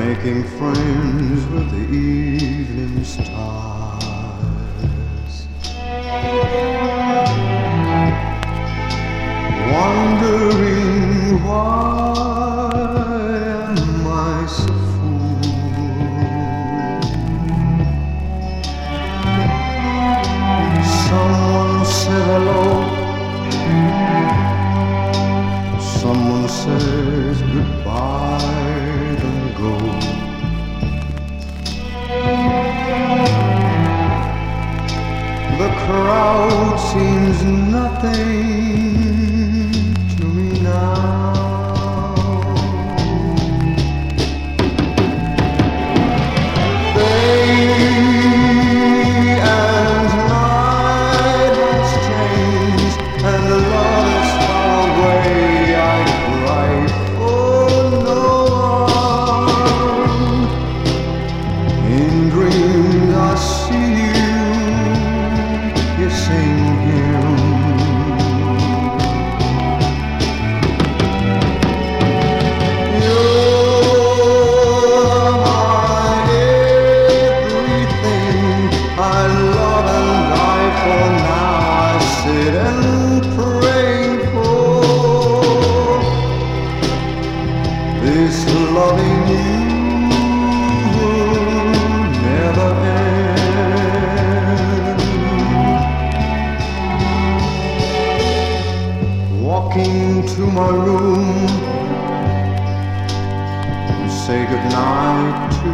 making friends with the evening stars, wondering why am I so fool. Someone said hello, someone says goodbye, don't go. The crowd seems nothing to me now. Day and night has changed, and the love is far away. I cry for no one. In dreams I see you kissing him. You're my everything. I love and die for. Now I sit and pray for this loving you will never end. Walking to my room and say goodnight to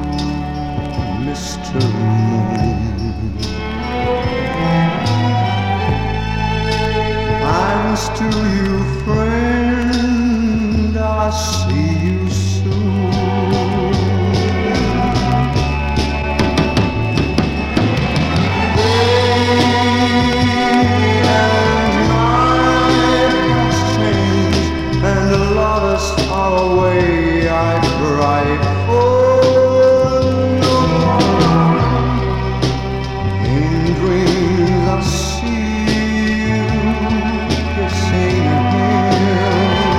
Mr. Moon. Thanks to you, friend, I'll see you soon. Far away, I cry for no one. In dreams I see you kissing him.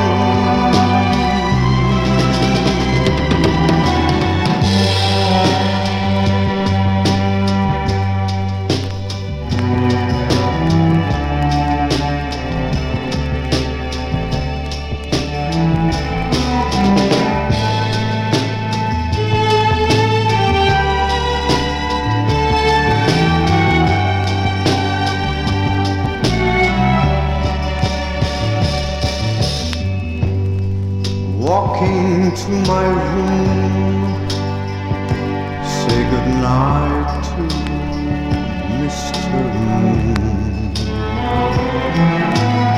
Walking to my room, say goodnight to Mr. Moon.